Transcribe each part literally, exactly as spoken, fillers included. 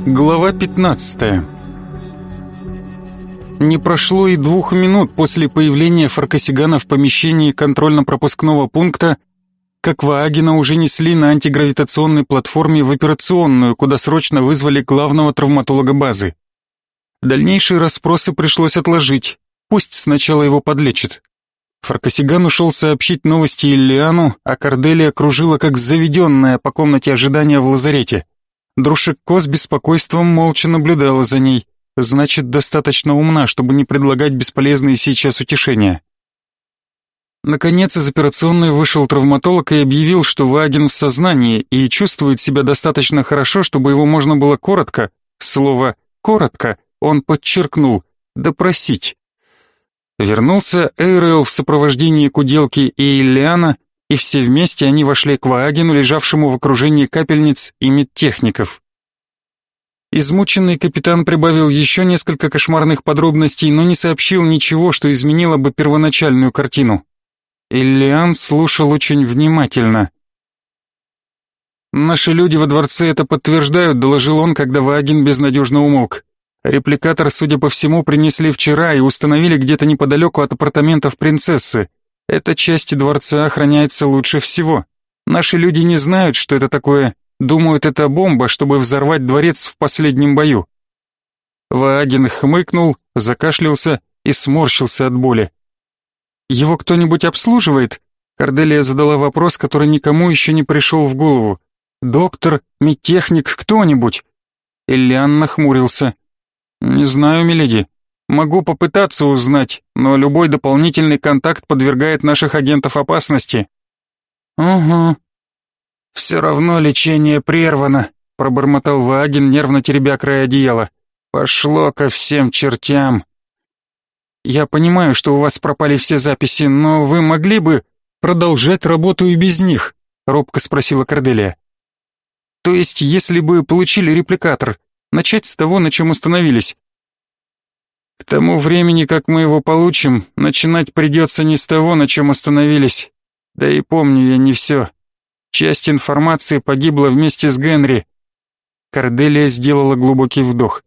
Глава пятнадцатая. Не прошло и двух минут после появления Фаркасигана в помещении контрольно-пропускного пункта, как Ваагина уже несли на антигравитационной платформе в операционную, куда срочно вызвали главного травматолога базы. Дальнейшие расспросы пришлось отложить, пусть сначала его подлечат. Фаркасиган ушел сообщить новости Иллиану, а Корделия кружила как заведенная по комнате ожидания в лазарете. Друшекко с беспокойством молча наблюдала за ней, значит, достаточно умна, чтобы не предлагать бесполезные сейчас утешения. Наконец из операционной вышел травматолог и объявил, что Вааген в сознании и чувствует себя достаточно хорошо, чтобы его можно было коротко, слово «коротко» он подчеркнул, допросить. Вернулся Эйрел в сопровождении Куделки и Иллиана, и все вместе они вошли к Ваагену, лежавшему в окружении капельниц и медтехников. Измученный капитан прибавил еще несколько кошмарных подробностей, но не сообщил ничего, что изменило бы первоначальную картину. Иллиан слушал очень внимательно. «Наши люди во дворце это подтверждают», — доложил он, когда Вааген безнадежно умолк. «Репликатор, судя по всему, принесли вчера и установили где-то неподалеку от апартаментов принцессы. Эта часть дворца охраняется лучше всего. Наши люди не знают, что это такое, думают, это бомба, чтобы взорвать дворец в последнем бою». Вааген хмыкнул, закашлялся и сморщился от боли. «Его кто-нибудь обслуживает?» Корделия задала вопрос, который никому еще не пришел в голову. «Доктор, медтехник, кто-нибудь?» Иллиан нахмурился. «Не знаю, миледи. Могу попытаться узнать, но любой дополнительный контакт подвергает наших агентов опасности». «Угу». «Все равно лечение прервано», — пробормотал Вааген, нервно теребя край одеяла. «Пошло ко всем чертям». «Я понимаю, что у вас пропали все записи, но вы могли бы продолжать работу и без них?» — робко спросила Корделия. «То есть, если бы получили репликатор, начать с того, на чем остановились?» «К тому времени, как мы его получим, начинать придется не с того, на чем остановились. Да и помню я не все. Часть информации погибла вместе с Генри». Корделия сделала глубокий вдох.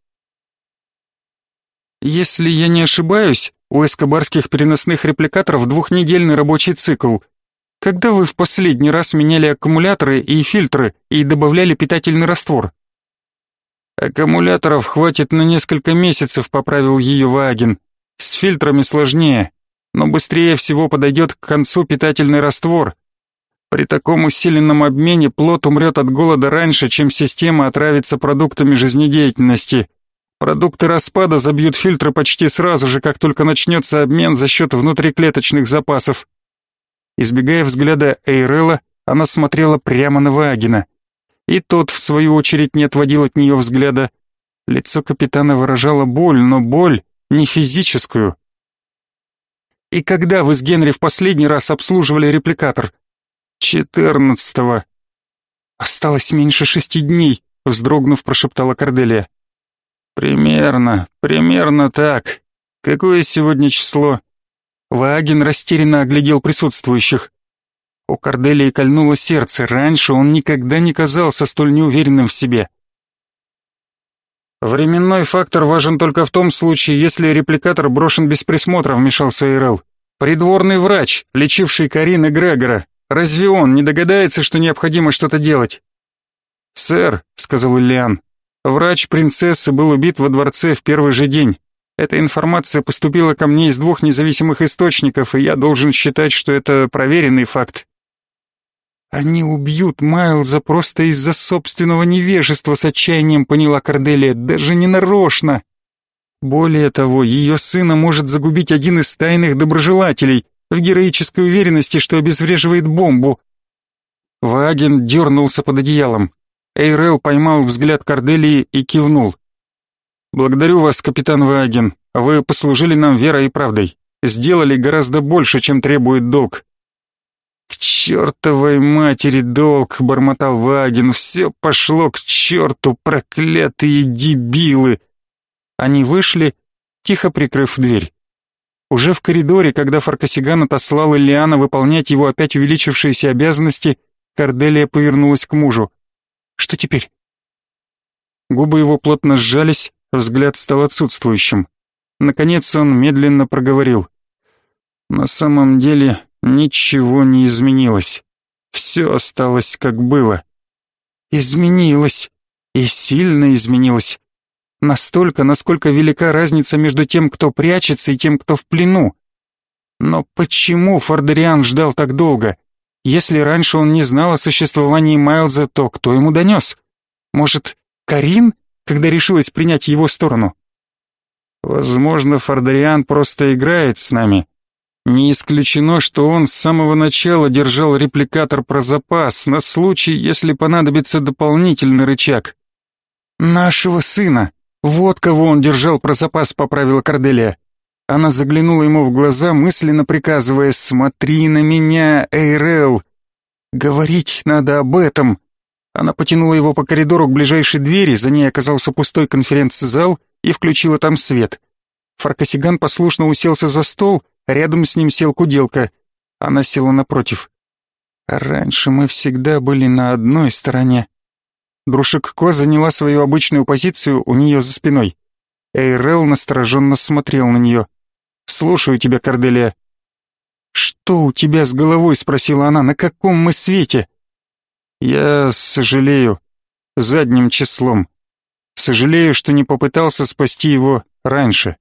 «Если я не ошибаюсь, у эскобарских переносных репликаторов двухнедельный рабочий цикл. Когда вы в последний раз меняли аккумуляторы и фильтры и добавляли питательный раствор?» «Аккумуляторов хватит на несколько месяцев», — поправил ее Вааген. «С фильтрами сложнее, но быстрее всего подойдет к концу питательный раствор. При таком усиленном обмене плод умрет от голода раньше, чем система отравится продуктами жизнедеятельности. Продукты распада забьют фильтры почти сразу же, как только начнется обмен за счет внутриклеточных запасов». Избегая взгляда Эйрела, она смотрела прямо на Ваагена. И тот, в свою очередь, не отводил от нее взгляда. Лицо капитана выражало боль, но боль не физическую. «И когда вы с Генри в последний раз обслуживали репликатор?» «Четырнадцатого». «Осталось меньше шести дней», — вздрогнув, прошептала Корделия. «Примерно, примерно так. Какое сегодня число?» Вааген растерянно оглядел присутствующих. У Корделии кольнуло сердце, раньше он никогда не казался столь неуверенным в себе. «Временной фактор важен только в том случае, если репликатор брошен без присмотра», — вмешался Эйрел. «Придворный врач, лечивший Карин и Грегора, разве он не догадается, что необходимо что-то делать?» «Сэр», — сказал Иллиан, — «врач принцессы был убит во дворце в первый же день. Эта информация поступила ко мне из двух независимых источников, и я должен считать, что это проверенный факт». «Они убьют Майлза просто из-за собственного невежества», — с отчаянием поняла Корделия, — «даже не нарочно. Более того, ее сына может загубить один из тайных доброжелателей в героической уверенности, что обезвреживает бомбу». Вааген дернулся под одеялом. Эйрел поймал взгляд Корделии и кивнул. «Благодарю вас, капитан Вааген. Вы послужили нам верой и правдой. Сделали гораздо больше, чем требует долг». «К чертовой матери долг», — бормотал Вааген, — «все пошло к черту, проклятые дебилы». Они вышли, тихо прикрыв дверь. Уже в коридоре, когда Фаркасиган отослал Иллиана выполнять его опять увеличившиеся обязанности, Корделия повернулась к мужу. «Что теперь?» Губы его плотно сжались, взгляд стал отсутствующим. Наконец он медленно проговорил. На самом деле ничего не изменилось. Все осталось как было. Изменилось. И сильно изменилось. Настолько, насколько велика разница между тем, кто прячется, и тем, кто в плену. Но почему Фордериан ждал так долго? Если раньше он не знал о существовании Майлза, то кто ему донес? Может, Карин, когда решилась принять его сторону? Возможно, Фордериан просто играет с нами. Не исключено, что он с самого начала держал репликатор про запас, на случай, если понадобится дополнительный рычаг. «Нашего сына! Вот кого он держал про запас», — поправила Корделия. Она заглянула ему в глаза, мысленно приказывая: «Смотри на меня, Эйрел! Говорить надо об этом!» Она потянула его по коридору к ближайшей двери, за ней оказался пустой конференц-зал, и включила там свет. Фаркасиган послушно уселся за стол, рядом с ним сел Куделка. Она села напротив. «Раньше мы всегда были на одной стороне». Друшик-Ко заняла свою обычную позицию у нее за спиной. Эйрел настороженно смотрел на нее. «Слушаю тебя, Корделия». «Что у тебя с головой?» — спросила она. «На каком мы свете?» «Я сожалею. Задним числом. Сожалею, что не попытался спасти его раньше.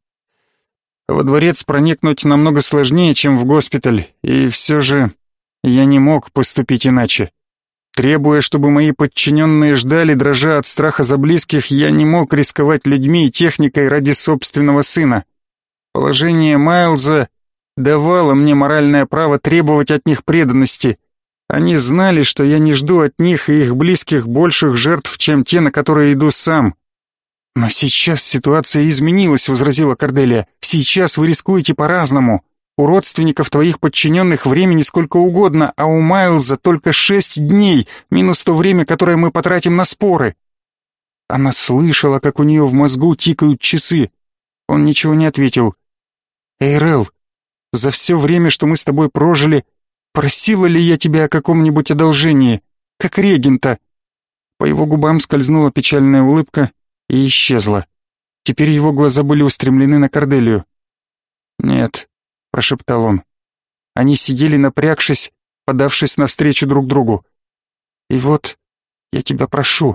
Во дворец проникнуть намного сложнее, чем в госпиталь, и все же я не мог поступить иначе. Требуя, чтобы мои подчиненные ждали, дрожа от страха за близких, я не мог рисковать людьми и техникой ради собственного сына. Положение Майлза давало мне моральное право требовать от них преданности. Они знали, что я не жду от них и их близких больших жертв, чем те, на которые иду сам. «Но сейчас ситуация изменилась», — возразила Корделия. «Сейчас вы рискуете по-разному. У родственников твоих подчиненных времени сколько угодно, а у Майлза только шесть дней, минус то время, которое мы потратим на споры». Она слышала, как у нее в мозгу тикают часы. Он ничего не ответил. «Эйрел, за все время, что мы с тобой прожили, просила ли я тебя о каком-нибудь одолжении, как регента?» По его губам скользнула печальная улыбка и исчезла. Теперь его глаза были устремлены на Корделию. «Нет», — прошептал он. Они сидели, напрягшись, подавшись навстречу друг другу. «И вот, я тебя прошу».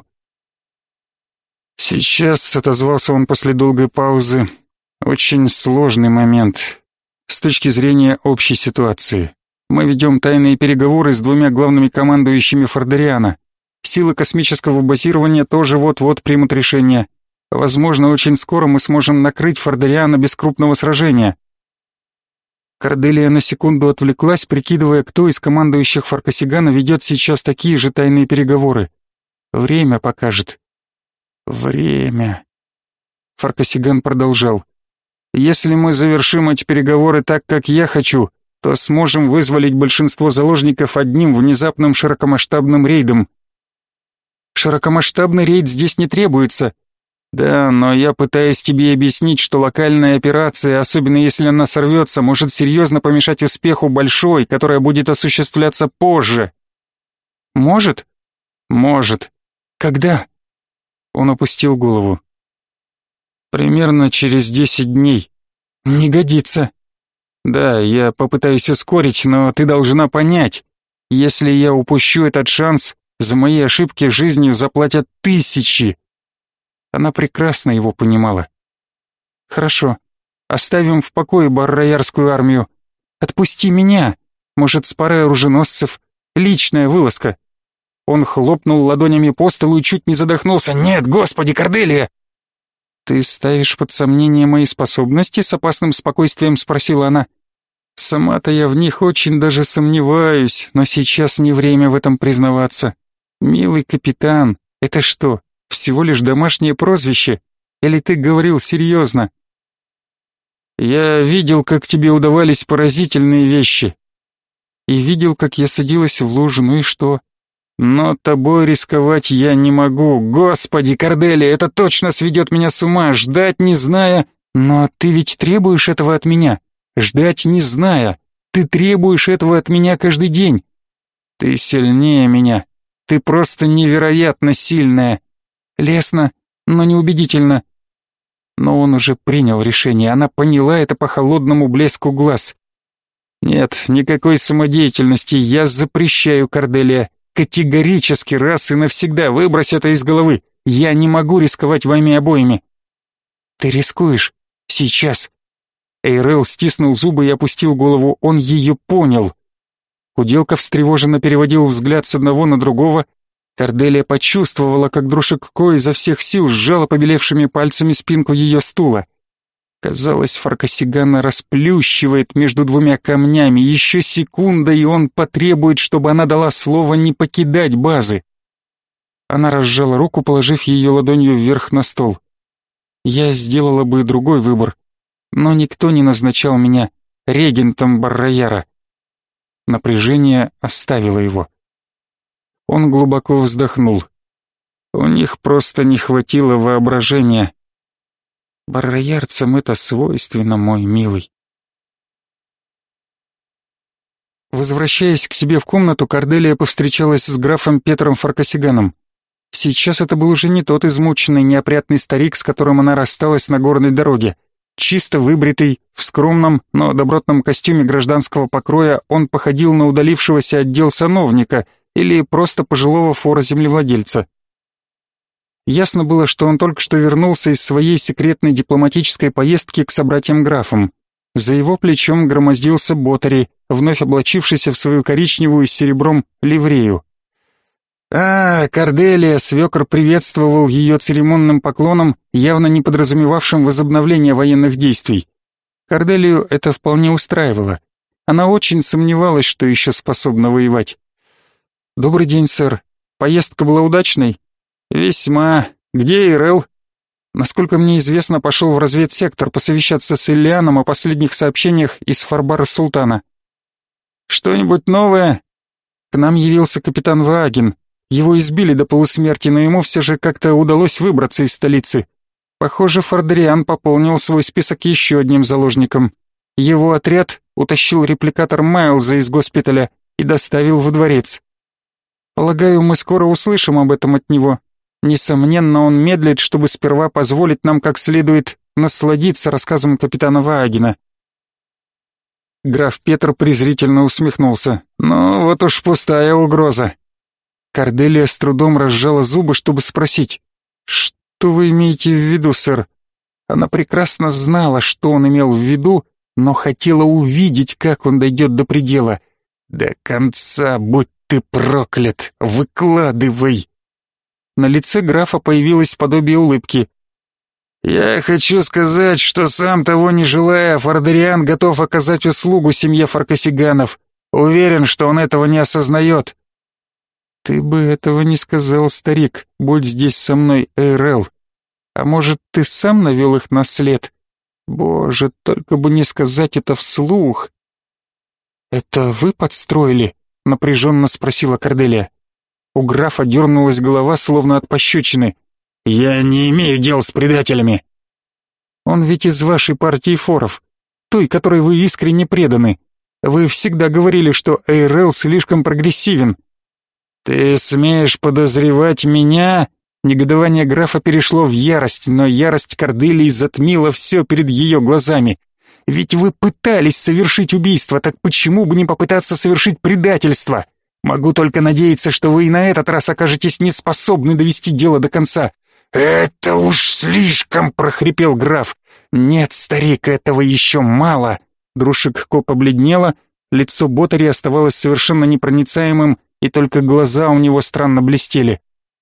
«Сейчас», — отозвался он после долгой паузы, — «очень сложный момент с точки зрения общей ситуации. Мы ведем тайные переговоры с двумя главными командующими Фордериана. Силы космического базирования тоже вот-вот примут решение. Возможно, очень скоро мы сможем накрыть Фордериана без крупного сражения». Корделия на секунду отвлеклась, прикидывая, кто из командующих Фаркасигана ведет сейчас такие же тайные переговоры. Время покажет. Время. Фаркасиган продолжал. «Если мы завершим эти переговоры так, как я хочу, то сможем вызволить большинство заложников одним внезапным широкомасштабным рейдом». «Широкомасштабный рейд здесь не требуется». «Да, но я пытаюсь тебе объяснить, что локальная операция, особенно если она сорвется, может серьезно помешать успеху большой, которая будет осуществляться позже». «Может?» «Может». «Когда?» Он опустил голову. «Примерно через десять дней». «Не годится». «Да, я попытаюсь ускорить, но ты должна понять, если я упущу этот шанс, за мои ошибки жизнью заплатят тысячи». Она прекрасно его понимала. «Хорошо, оставим в покое барроярскую армию. Отпусти меня, может, с парой оруженосцев, личная вылазка». Он хлопнул ладонями по столу и чуть не задохнулся. «Нет, господи, Корделия!» «Ты ставишь под сомнение мои способности?» — с опасным спокойствием спросила она. «Сама-то я в них очень даже сомневаюсь, но сейчас не время в этом признаваться. Милый капитан, это что, всего лишь домашнее прозвище? Или ты говорил серьезно?» «Я видел, как тебе удавались поразительные вещи. И видел, как я садилась в лужу, ну и что? Но тобой рисковать я не могу. Господи, Корделия, это точно сведет меня с ума, ждать не зная. Но ты ведь требуешь этого от меня, ждать не зная. Ты требуешь этого от меня каждый день. Ты сильнее меня, ты просто невероятно сильная. Лесно, но неубедительно. Но он уже принял решение, она поняла это по холодному блеску глаз. «Нет, никакой самодеятельности, я запрещаю, Корделия. Категорически, раз и навсегда выбрось это из головы. Я не могу рисковать вами обоими». «Ты рискуешь. Сейчас». Эйрел стиснул зубы и опустил голову, он ее понял. Куделка встревоженно переводил взгляд с одного на другого. Корделия почувствовала, как Друшек-Ко изо всех сил сжала побелевшими пальцами спинку ее стула. Казалось, Фаркасигана расплющивает между двумя камнями. Еще секунда, и он потребует, чтобы она дала слово не покидать базы. Она разжала руку, положив ее ладонью вверх на стол. Я сделала бы другой выбор, но никто не назначал меня регентом Барраяра. Напряжение оставило его. Он глубоко вздохнул. У них просто не хватило воображения. Барраярцам это свойственно, мой милый. Возвращаясь к себе в комнату, Корделия повстречалась с графом Петром Фаркасиганом. Сейчас это был уже не тот измученный, неопрятный старик, с которым она рассталась на горной дороге. Чисто выбритый, в скромном, но добротном костюме гражданского покроя, он походил на удалившегося от дел сановника или просто пожилого фора-землевладельца. Ясно было, что он только что вернулся из своей секретной дипломатической поездки к собратьям-графам. За его плечом громоздился Ботари, вновь облачившийся в свою коричневую с серебром ливрею. «А, Корделия!» — свекр приветствовал ее церемонным поклоном, явно не подразумевавшим возобновление военных действий. Корделию это вполне устраивало. Она очень сомневалась, что еще способна воевать. «Добрый день, сэр. Поездка была удачной?» «Весьма. Где Эйрел?» «Насколько мне известно, пошел в разведсектор посовещаться с Иллианом о последних сообщениях из Фарбара Султана». «Что-нибудь новое?» «К нам явился капитан Вааген. Его избили до полусмерти, но ему все же как-то удалось выбраться из столицы. Похоже, Фордриан пополнил свой список еще одним заложником. Его отряд утащил репликатор Майлза из госпиталя и доставил во дворец. Полагаю, мы скоро услышим об этом от него. Несомненно, он медлит, чтобы сперва позволить нам как следует насладиться рассказом капитана Ваагена». Граф Петр презрительно усмехнулся. «Ну, вот уж пустая угроза». Корделия с трудом разжала зубы, чтобы спросить: «Что вы имеете в виду, сэр?» Она прекрасно знала, что он имел в виду, но хотела увидеть, как он дойдет до предела. «До конца, будь ты проклят! Выкладывай!» На лице графа появилось подобие улыбки. «Я хочу сказать, что сам того не желая, Фордриан готов оказать услугу семье Фаркасиганов. Уверен, что он этого не осознает». «Ты бы этого не сказал, старик, будь здесь со мной, Эйрел. А может, ты сам навел их на след? Боже, только бы не сказать это вслух». «Это вы подстроили?» — напряженно спросила Корделия. У графа дернулась голова, словно от пощечины. «Я не имею дел с предателями». «Он ведь из вашей партии форов, той, которой вы искренне преданы. Вы всегда говорили, что Эйрел слишком прогрессивен». «Ты смеешь подозревать меня?» Негодование графа перешло в ярость, но ярость Корделии затмила все перед ее глазами. «Ведь вы пытались совершить убийство, так почему бы не попытаться совершить предательство? Могу только надеяться, что вы и на этот раз окажетесь неспособны довести дело до конца». «Это уж слишком!» — прохрипел граф. «Нет, старик, этого еще мало». Друшек-Ко побледнела, лицо Ботари оставалось совершенно непроницаемым, и только глаза у него странно блестели.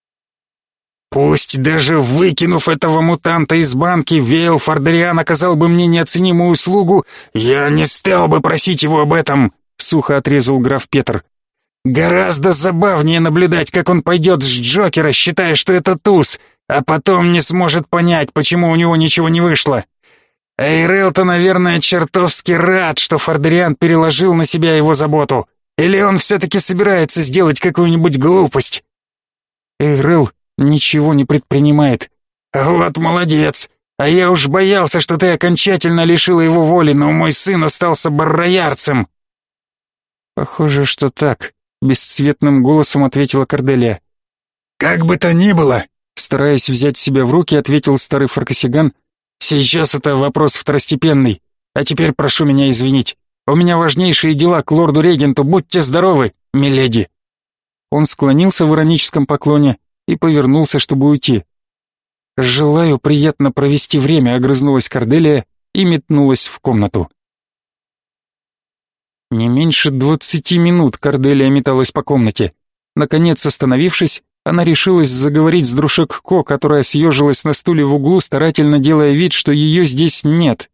«Пусть даже выкинув этого мутанта из банки, Вейл Фордриан оказал бы мне неоценимую услугу, я не стал бы просить его об этом», — сухо отрезал граф Петр. «Гораздо забавнее наблюдать, как он пойдет с Джокера, считая, что это туз, а потом не сможет понять, почему у него ничего не вышло. Эйрел-то, наверное, чертовски рад, что Фордриан переложил на себя его заботу. Или он все-таки собирается сделать какую-нибудь глупость?» «Эйрел ничего не предпринимает». «Вот молодец! А я уж боялся, что ты окончательно лишила его воли, но мой сын остался барроярцем». «Похоже, что так», — бесцветным голосом ответила Корделия. «Как бы то ни было, Стараясь взять себя в руки, ответил старый фаркосиган: «Сейчас это вопрос второстепенный, а теперь прошу меня извинить. У меня важнейшие дела к лорду-регенту, будьте здоровы, миледи!» Он склонился в ироническом поклоне и повернулся, чтобы уйти. «Желаю приятно провести время», — огрызнулась Корделия и метнулась в комнату. Не меньше двадцати минут Корделия металась по комнате. Наконец, остановившись, она решилась заговорить с Друшек-Ко, которая съежилась на стуле в углу, старательно делая вид, что ее здесь нет.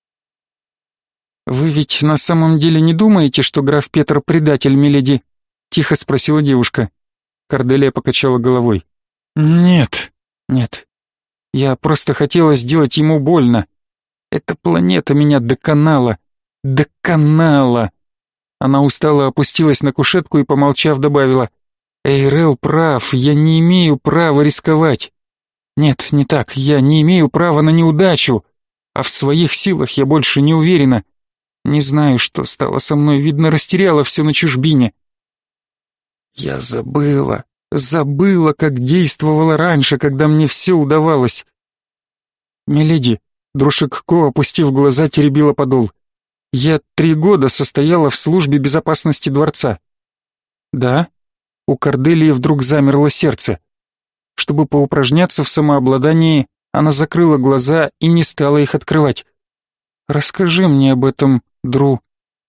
«Вы ведь на самом деле не думаете, что граф Петр предатель, миледи?» — тихо спросила девушка. Корделия покачала головой. «Нет, нет. Я просто хотела сделать ему больно. Эта планета меня доконала. Доконала!» Она устало опустилась на кушетку и, помолчав, добавила: «Эйрел прав, я не имею права рисковать. Нет, не так, я не имею права на неудачу, а в своих силах я больше не уверена. Не знаю, что стало со мной, видно, растеряла все на чужбине. Я забыла, забыла, как действовала раньше, когда мне все удавалось». «Миледи», — Друшек-Ко, опустив глаза, теребила подол, «я три года состояла в службе безопасности дворца». «Да?» У Корделии вдруг замерло сердце. Чтобы поупражняться в самообладании, она закрыла глаза и не стала их открывать. «Расскажи мне об этом, Дру».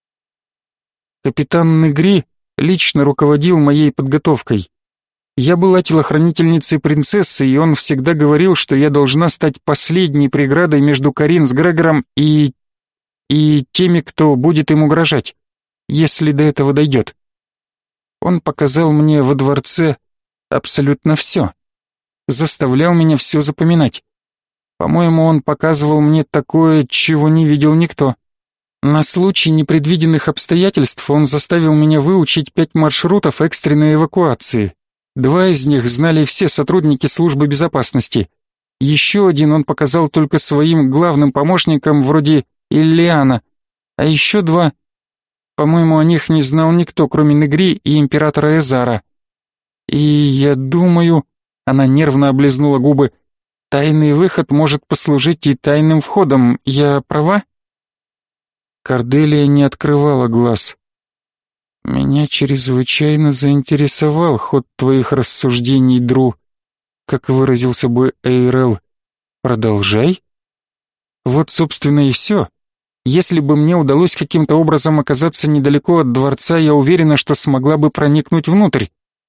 Капитан Негри лично руководил моей подготовкой. Я была телохранительницей принцессы, и он всегда говорил, что я должна стать последней преградой между Карин с Грегором и... и теми, кто будет им угрожать, если до этого дойдет. Он показал мне во дворце абсолютно все. Заставлял меня все запоминать. По-моему, он показывал мне такое, чего не видел никто. На случай непредвиденных обстоятельств он заставил меня выучить пять маршрутов экстренной эвакуации. Два из них знали все сотрудники службы безопасности. Еще один он показал только своим главным помощникам вроде Иллиана, а еще два... По-моему, о них не знал никто, кроме Негри и императора Эзара. И я думаю, она нервно облизнула губы, тайный выход может послужить и тайным входом. Я права? Корделия не открывала глаз. Меня чрезвычайно заинтересовал ход твоих рассуждений, Дру, как выразился бы Эйрел. Продолжай. Вот, собственно, и все. Если бы мне удалось каким-то образом оказаться недалеко от дворца, я уверена, что смогла бы проникнуть внутрь.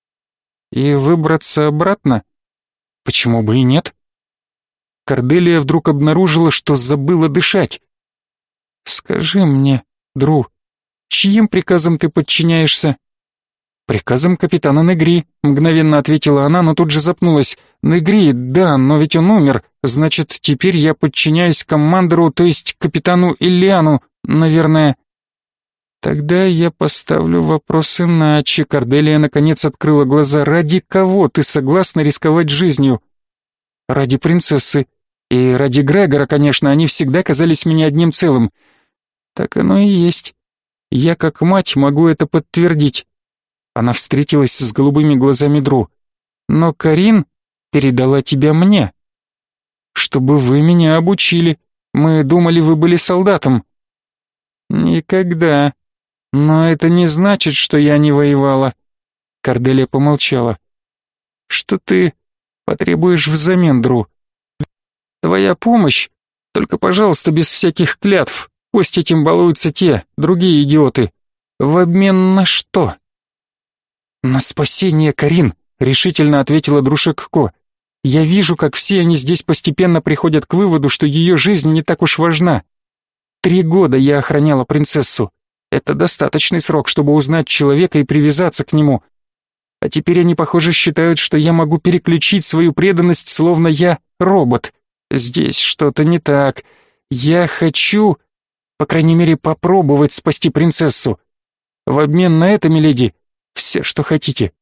И выбраться обратно? Почему бы и нет? Корделия вдруг обнаружила, что забыла дышать. «Скажи мне, Дру, чьим приказам ты подчиняешься?» «Приказам капитана Негри», — мгновенно ответила она, но тут же запнулась. «Негри, да, но ведь он умер. Значит, теперь я подчиняюсь командору, то есть капитану Иллиану, наверное». «Тогда я поставлю вопрос иначе». Корделия наконец открыла глаза. «Ради кого ты согласна рисковать жизнью?» «Ради принцессы. И ради Грегора, конечно, они всегда казались мне одним целым». «Так оно и есть. Я, как мать, могу это подтвердить». Она встретилась с голубыми глазами Дру. «Но Карин передала тебя мне. Чтобы вы меня обучили. Мы думали, вы были солдатом». «Никогда. Но это не значит, что я не воевала». Корделия помолчала. «Что ты потребуешь взамен, Дру?» «Твоя помощь. Только, пожалуйста, без всяких клятв. Пусть этим балуются те, другие идиоты. В обмен на что?» «На спасение Карин», — решительно ответила Друшек-Ко. «Я вижу, как все они здесь постепенно приходят к выводу, что ее жизнь не так уж важна. Три года я охраняла принцессу. Это достаточный срок, чтобы узнать человека и привязаться к нему. А теперь они, похоже, считают, что я могу переключить свою преданность, словно я робот. Здесь что-то не так. Я хочу, по крайней мере, попробовать спасти принцессу. В обмен на это, миледи, все, что хотите».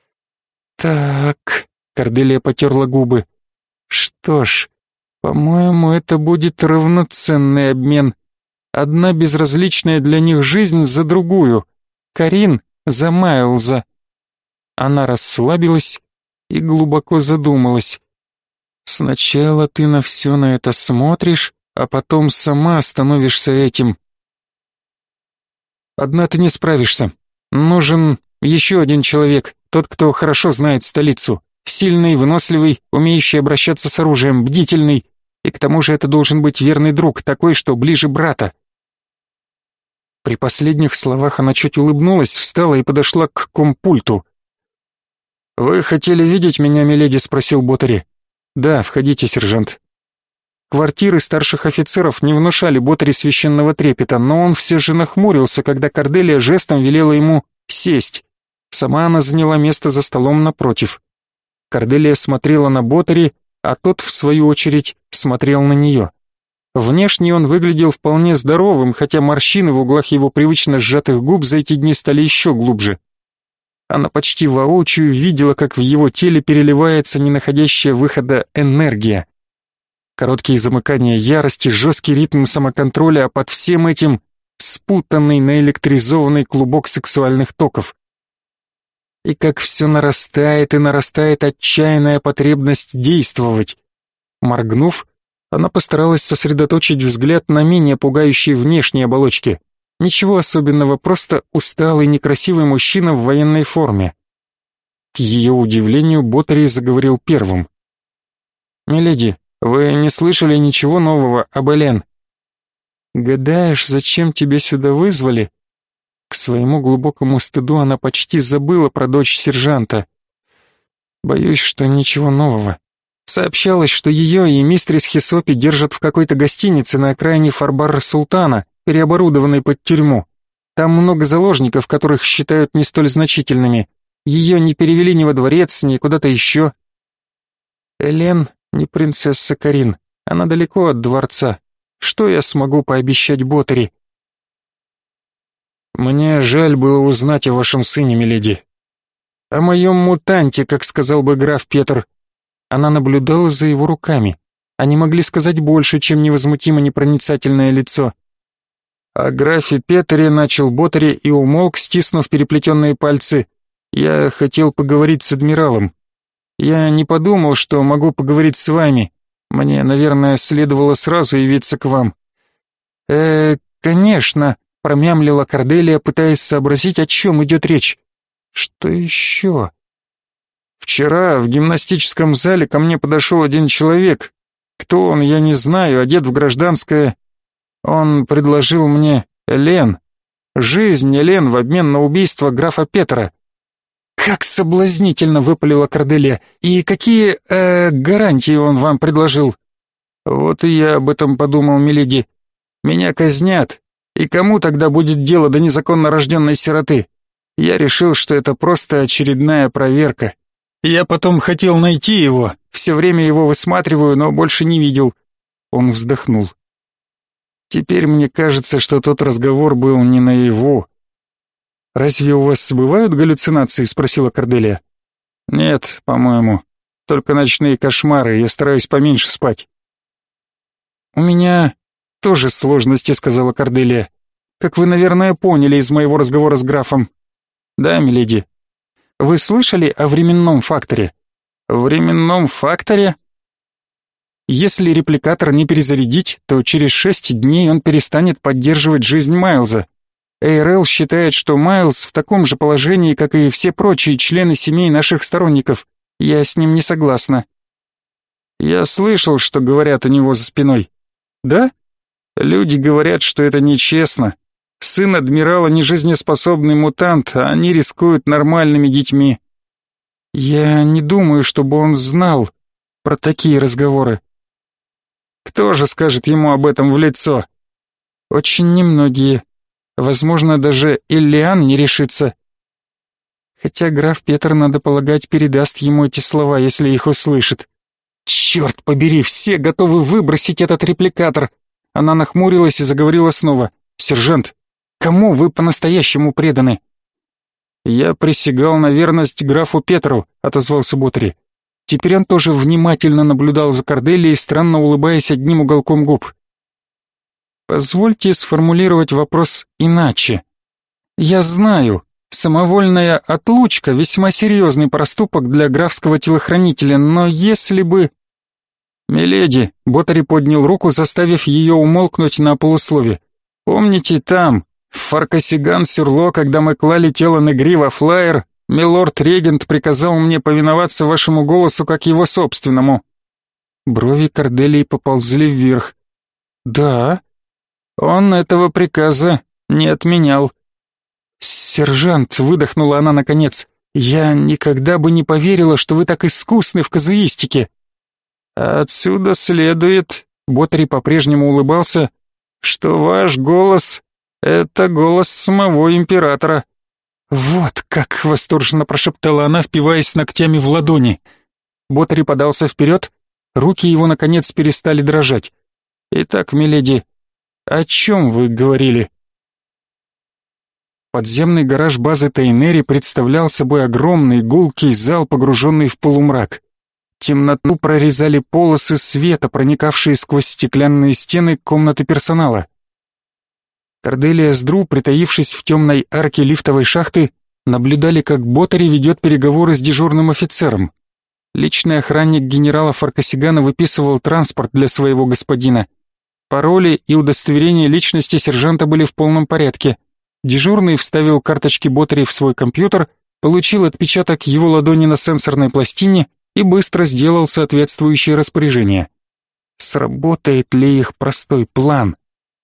«Так», — Корделия потерла губы. «Что ж, по-моему, это будет равноценный обмен. Одна безразличная для них жизнь за другую. Карин за Майлза». Она расслабилась и глубоко задумалась. Сначала ты на все на это смотришь, а потом сама становишься этим. Одна ты не справишься. Нужен еще один человек, тот, кто хорошо знает столицу. Сильный, выносливый, умеющий обращаться с оружием, бдительный. И к тому же это должен быть верный друг, такой, что ближе брата. При последних словах она чуть улыбнулась, встала и подошла к компульту. «Вы хотели видеть меня, миледи?» — спросил Ботари. «Да, входите, сержант». Квартиры старших офицеров не внушали Ботари священного трепета, но он все же нахмурился, когда Корделия жестом велела ему сесть. Сама она заняла место за столом напротив. Корделия смотрела на Ботари, а тот, в свою очередь, смотрел на нее. Внешне он выглядел вполне здоровым, хотя морщины в углах его привычно сжатых губ за эти дни стали еще глубже. Она почти воочию видела, как в его теле переливается не находящая выхода энергия. Короткие замыкания ярости, жесткий ритм самоконтроля, а под всем этим спутанный наэлектризованный клубок сексуальных токов. И как все нарастает и нарастает отчаянная потребность действовать. Моргнув, она постаралась сосредоточить взгляд на менее пугающей внешней оболочке. Ничего особенного, просто усталый, некрасивый мужчина в военной форме. К ее удивлению, Ботари заговорил первым. «Миледи, вы не слышали ничего нового об Элен?» «Гадаешь, зачем тебя сюда вызвали?» К своему глубокому стыду она почти забыла про дочь сержанта. «Боюсь, что ничего нового. Сообщалось, что ее и мистерис Хисопи держат в какой-то гостинице на окраине Фарбар-Султана, переоборудованной под тюрьму. Там много заложников, которых считают не столь значительными. Ее не перевели ни во дворец, ни куда-то еще. Элен не принцесса Карин. Она далеко от дворца. Что я смогу пообещать Ботари?» «Мне жаль было узнать о вашем сыне, миледи. О моем мутанте, как сказал бы граф Петр». Она наблюдала за его руками. Они могли сказать больше, чем невозмутимо непроницательное лицо. О графе Петре начал Ботари и умолк, стиснув переплетенные пальцы. «Я хотел поговорить с адмиралом. Я не подумал, что могу поговорить с вами. Мне, наверное, следовало сразу явиться к вам». «Э, конечно», — промямлила Корделия, пытаясь сообразить, о чем идет речь. «Что еще?» «Вчера в гимнастическом зале ко мне подошел один человек. Кто он, я не знаю, одет в гражданское. Он предложил мне Элен. Жизнь Элен в обмен на убийство графа Петра». «Как соблазнительно!» — выпалила Корделия. «И какие, э, гарантии он вам предложил?» «Вот и я об этом подумал, миледи. Меня казнят. И кому тогда будет дело до незаконно рожденной сироты? Я решил, что это просто очередная проверка. Я потом хотел найти его, все время его высматриваю, но больше не видел». Он вздохнул. «Теперь мне кажется, что тот разговор был не наяву». «Разве у вас бывают галлюцинации?» — спросила Корделия. «Нет, по-моему. Только ночные кошмары, я стараюсь поменьше спать». «У меня тоже сложности», — сказала Корделия. «Как вы, наверное, поняли из моего разговора с графом». «Да, миледи». «Вы слышали о временном факторе?» «Временном факторе?» «Если репликатор не перезарядить, то через шесть дней он перестанет поддерживать жизнь Майлза. Эйрел считает, что Майлз в таком же положении, как и все прочие члены семей наших сторонников. Я с ним не согласна». «Я слышал, что говорят у него за спиной». «Да?» «Люди говорят, что это нечестно. Сын адмирала не жизнеспособный мутант, а они рискуют нормальными детьми». «Я не думаю, чтобы он знал про такие разговоры». «Кто же скажет ему об этом в лицо?» «Очень немногие. Возможно, даже Иллиан не решится. Хотя граф Петр, надо полагать, передаст ему эти слова, если их услышит. Черт побери, все готовы выбросить этот репликатор». Она нахмурилась и заговорила снова. «Сержант, кому вы по-настоящему преданы?» «Я присягал на верность графу Петру», — отозвался Ботари. Теперь он тоже внимательно наблюдал за Корделией, странно улыбаясь одним уголком губ. «Позвольте сформулировать вопрос иначе. Я знаю, самовольная отлучка — весьма серьезный проступок для графского телохранителя, но если бы...» «Миледи», — Ботари поднял руку, заставив ее умолкнуть на полуслове. «Помните там, в Фаркасиган-Сюрло, когда мы клали тело Негри во флайер, милорд-регент приказал мне повиноваться вашему голосу как его собственному». Брови Корделии поползли вверх. «Да, он этого приказа не отменял». «Сержант», — выдохнула она наконец, — «я никогда бы не поверила, что вы так искусны в казуистике». «Отсюда следует», — Ботари по-прежнему улыбался, «что ваш голос — это голос самого императора». «Вот как!» — восторженно прошептала она, впиваясь ногтями в ладони. Ботари подался вперед, руки его, наконец, перестали дрожать. «Итак, миледи, о чем вы говорили?» Подземный гараж базы Тейнери представлял собой огромный гулкий зал, погруженный в полумрак. Темноту прорезали полосы света, проникавшие сквозь стеклянные стены комнаты персонала. Корделия с Дру, притаившись в темной арке лифтовой шахты, наблюдали, как Ботари ведет переговоры с дежурным офицером. Личный охранник генерала Фаркасигана выписывал транспорт для своего господина. Пароли и удостоверение личности сержанта были в полном порядке. Дежурный вставил карточки Ботари в свой компьютер, получил отпечаток его ладони на сенсорной пластине и быстро сделал соответствующее распоряжение. Сработает ли их простой план?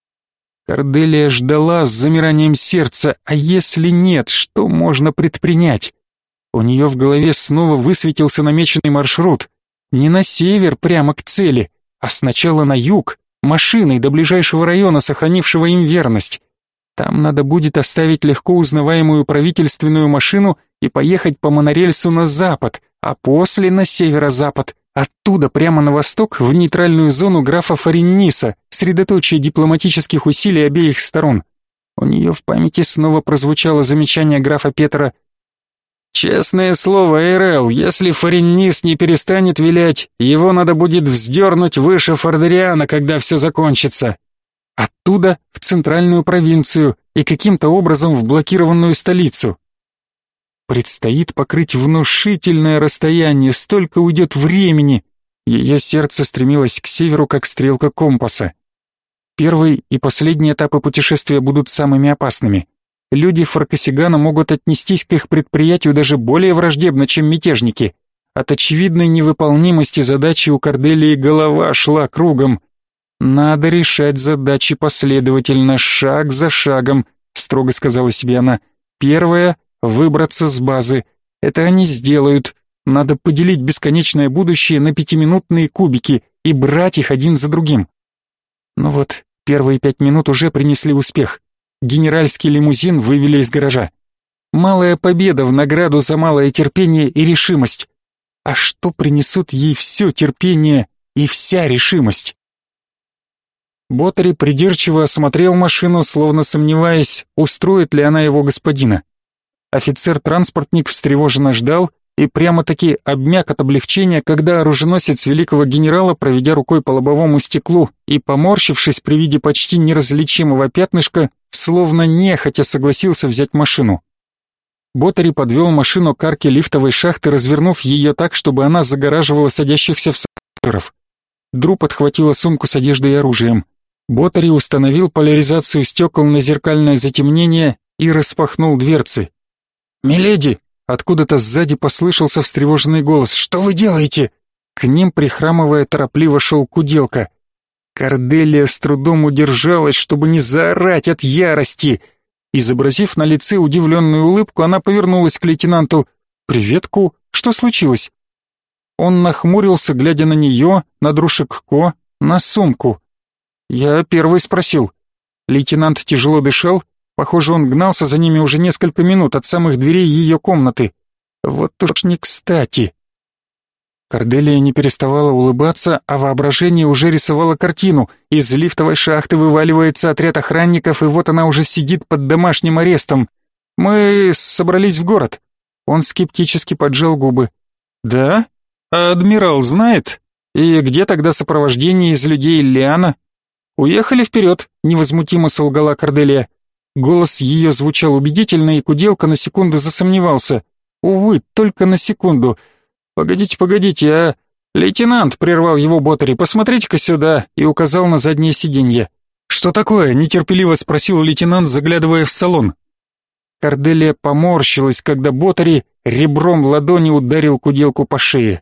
Корделия ждала с замиранием сердца, а если нет, что можно предпринять? У нее в голове снова высветился намеченный маршрут. Не на север прямо к цели, а сначала на юг, машиной до ближайшего района, сохранившего им верность. Там надо будет оставить легко узнаваемую правительственную машину и поехать по монорельсу на запад, а после на северо-запад, оттуда прямо на восток в нейтральную зону графа Фаринниса, средоточие дипломатических усилий обеих сторон. У нее в памяти снова прозвучало замечание графа Петера: «Честное слово, Эйрел, если Фариннис не перестанет вилять, его надо будет вздернуть выше Фордериана, когда все закончится». Оттуда в центральную провинцию и каким-то образом в блокированную столицу. Предстоит покрыть внушительное расстояние, столько уйдет времени. Ее сердце стремилось к северу, как стрелка компаса. Первый и последний этапы путешествия будут самыми опасными. Люди Фаркасигана могут отнестись к их предприятию даже более враждебно, чем мятежники. От очевидной невыполнимости задачи у Корделии голова шла кругом. «Надо решать задачи последовательно, шаг за шагом», — строго сказала себе она. «Первое — выбраться с базы. Это они сделают. Надо поделить бесконечное будущее на пятиминутные кубики и брать их один за другим». Ну вот, первые пять минут уже принесли успех. Генеральский лимузин вывели из гаража. Малая победа в награду за малое терпение и решимость. А что принесут ей все терпение и вся решимость? Ботари придирчиво осмотрел машину, словно сомневаясь, устроит ли она его господина. Офицер-транспортник встревоженно ждал и прямо-таки обмяк от облегчения, когда оруженосец великого генерала, проведя рукой по лобовому стеклу и поморщившись при виде почти неразличимого пятнышка, словно нехотя согласился взять машину. Ботари подвел машину к арке лифтовой шахты, развернув ее так, чтобы она загораживала садящихся в пассажиров. Дру подхватила сумку с одеждой и оружием. Ботари установил поляризацию стекол на зеркальное затемнение и распахнул дверцы. «Миледи!» — откуда-то сзади послышался встревоженный голос. «Что вы делаете?» К ним, прихрамывая, торопливо шел Куделка. Корделия с трудом удержалась, чтобы не заорать от ярости. Изобразив на лице удивленную улыбку, она повернулась к лейтенанту. «Привет, Ку, что случилось?» Он нахмурился, глядя на нее, на Друшек-Ко, на сумку. «Я первый спросил». Лейтенант тяжело дышал, похоже, он гнался за ними уже несколько минут от самых дверей ее комнаты. Вот уж не кстати. Корделия не переставала улыбаться, а воображение уже рисовало картину. Из лифтовой шахты вываливается отряд охранников, и вот она уже сидит под домашним арестом. «Мы собрались в город». Он скептически поджал губы. «Да? А адмирал знает? И где тогда сопровождение из людей Лиана?» «Уехали вперед», — невозмутимо солгала Корделия. Голос ее звучал убедительно, и Куделка на секунду засомневался. Увы, только на секунду. «Погодите, погодите, а «Лейтенант», — прервал его Ботари, — «посмотрите-ка сюда», и указал на заднее сиденье. «Что такое?» — нетерпеливо спросил лейтенант, заглядывая в салон. Корделия поморщилась, когда Ботари ребром ладони ударил куделку по шее.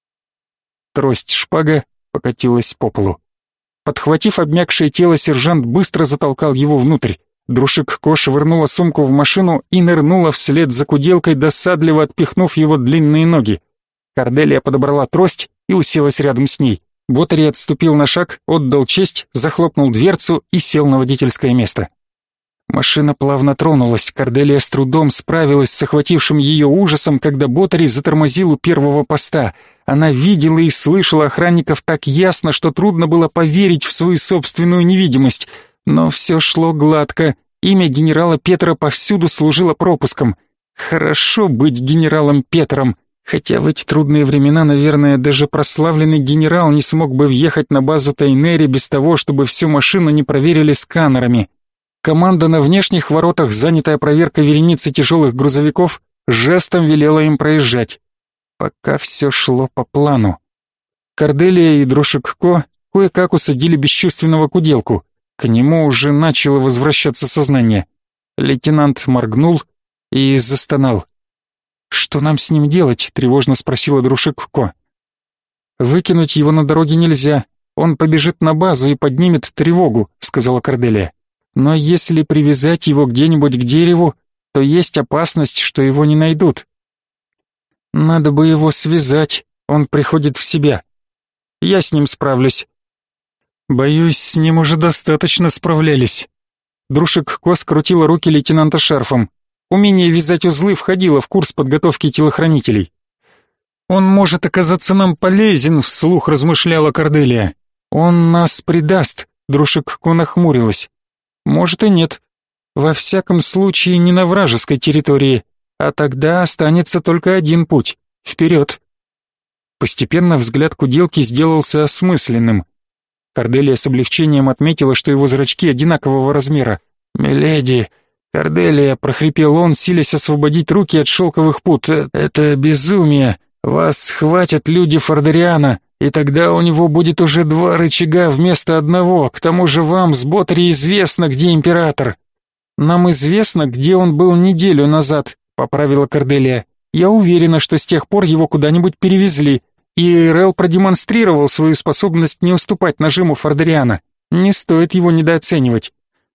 Трость-шпага покатилась по полу. Подхватив обмякшее тело, сержант быстро затолкал его внутрь. Друшик-ко швырнула сумку в машину и нырнула вслед за куделкой, досадливо отпихнув его длинные ноги. Корделия подобрала трость и уселась рядом с ней. Ботари отступил на шаг, отдал честь, захлопнул дверцу и сел на водительское место. Машина плавно тронулась. Корделия с трудом справилась с охватившим ее ужасом, когда Ботари затормозил у первого поста. Она видела и слышала охранников так ясно, что трудно было поверить в свою собственную невидимость. Но все шло гладко. Имя генерала Петра повсюду служило пропуском. Хорошо быть генералом Петром. Хотя в эти трудные времена, наверное, даже прославленный генерал не смог бы въехать на базу Тайнери без того, чтобы всю машину не проверили сканерами. Команда на внешних воротах, занятая проверкой вереницы тяжелых грузовиков, жестом велела им проезжать. Пока все шло по плану. Корделия и Друшик-ко кое-как усадили бесчувственного куделку. К нему уже начало возвращаться сознание. Лейтенант моргнул и застонал. «Что нам с ним делать?» — тревожно спросила Друшик-ко. «Выкинуть его на дороге нельзя. Он побежит на базу и поднимет тревогу», — сказала Корделия. «Но если привязать его где-нибудь к дереву, то есть опасность, что его не найдут. Надо бы его связать, он приходит в себя. Я с ним справлюсь». «Боюсь, с ним уже достаточно справлялись». Друшик-ко скрутила руки лейтенанта шарфом. Умение вязать узлы входило в курс подготовки телохранителей. «Он может оказаться нам полезен», — вслух размышляла Корделия. «Он нас предаст», — Друшик-ко нахмурилась. «Может и нет. Во всяком случае, не на вражеской территории, а тогда останется только один путь — вперед». Постепенно взгляд куделки сделался осмысленным. Корделия с облегчением отметила, что его зрачки одинакового размера. «Миледи, Корделия», — прохрипел он, силясь освободить руки от шелковых пут, — «это безумие. Вас схватят люди Фордериана, и тогда у него будет уже два рычага вместо одного. К тому же вам с Ботари известно, где император». «Нам известно, где он был неделю назад», — поправила Корделия. «Я уверена, что с тех пор его куда-нибудь перевезли, и Эрел продемонстрировал свою способность не уступать нажиму Фордериана. Не стоит его недооценивать».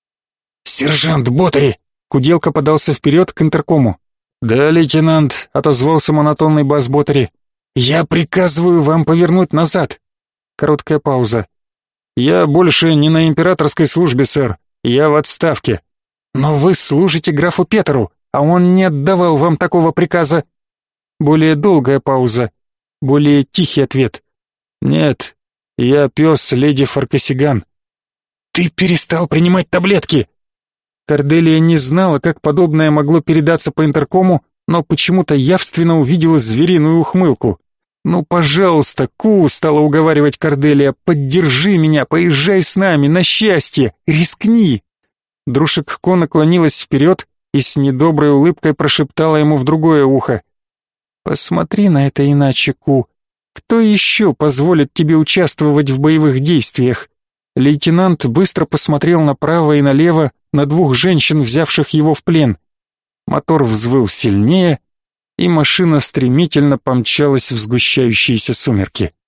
«Сержант Ботари!» — куделка подался вперед к интеркому. «Да, лейтенант», — отозвался монотонный бас Ботари. «Я приказываю вам повернуть назад». Короткая пауза. «Я больше не на императорской службе, сэр. Я в отставке». «Но вы служите графу Петру, а он не отдавал вам такого приказа». Более долгая пауза. Более тихий ответ. «Нет, я пес леди Фаркасиган». «Ты перестал принимать таблетки!» Корделия не знала, как подобное могло передаться по интеркому, но почему-то явственно увидела звериную ухмылку. «Ну, пожалуйста, Ку», — стала уговаривать Корделия, — «поддержи меня, поезжай с нами, на счастье, рискни». Друшик-ко наклонилась вперед и с недоброй улыбкой прошептала ему в другое ухо. «Посмотри на это иначе, Ку. Кто еще позволит тебе участвовать в боевых действиях?» Лейтенант быстро посмотрел направо и налево на двух женщин, взявших его в плен. Мотор взвыл сильнее, и машина стремительно помчалась в сгущающиеся сумерки.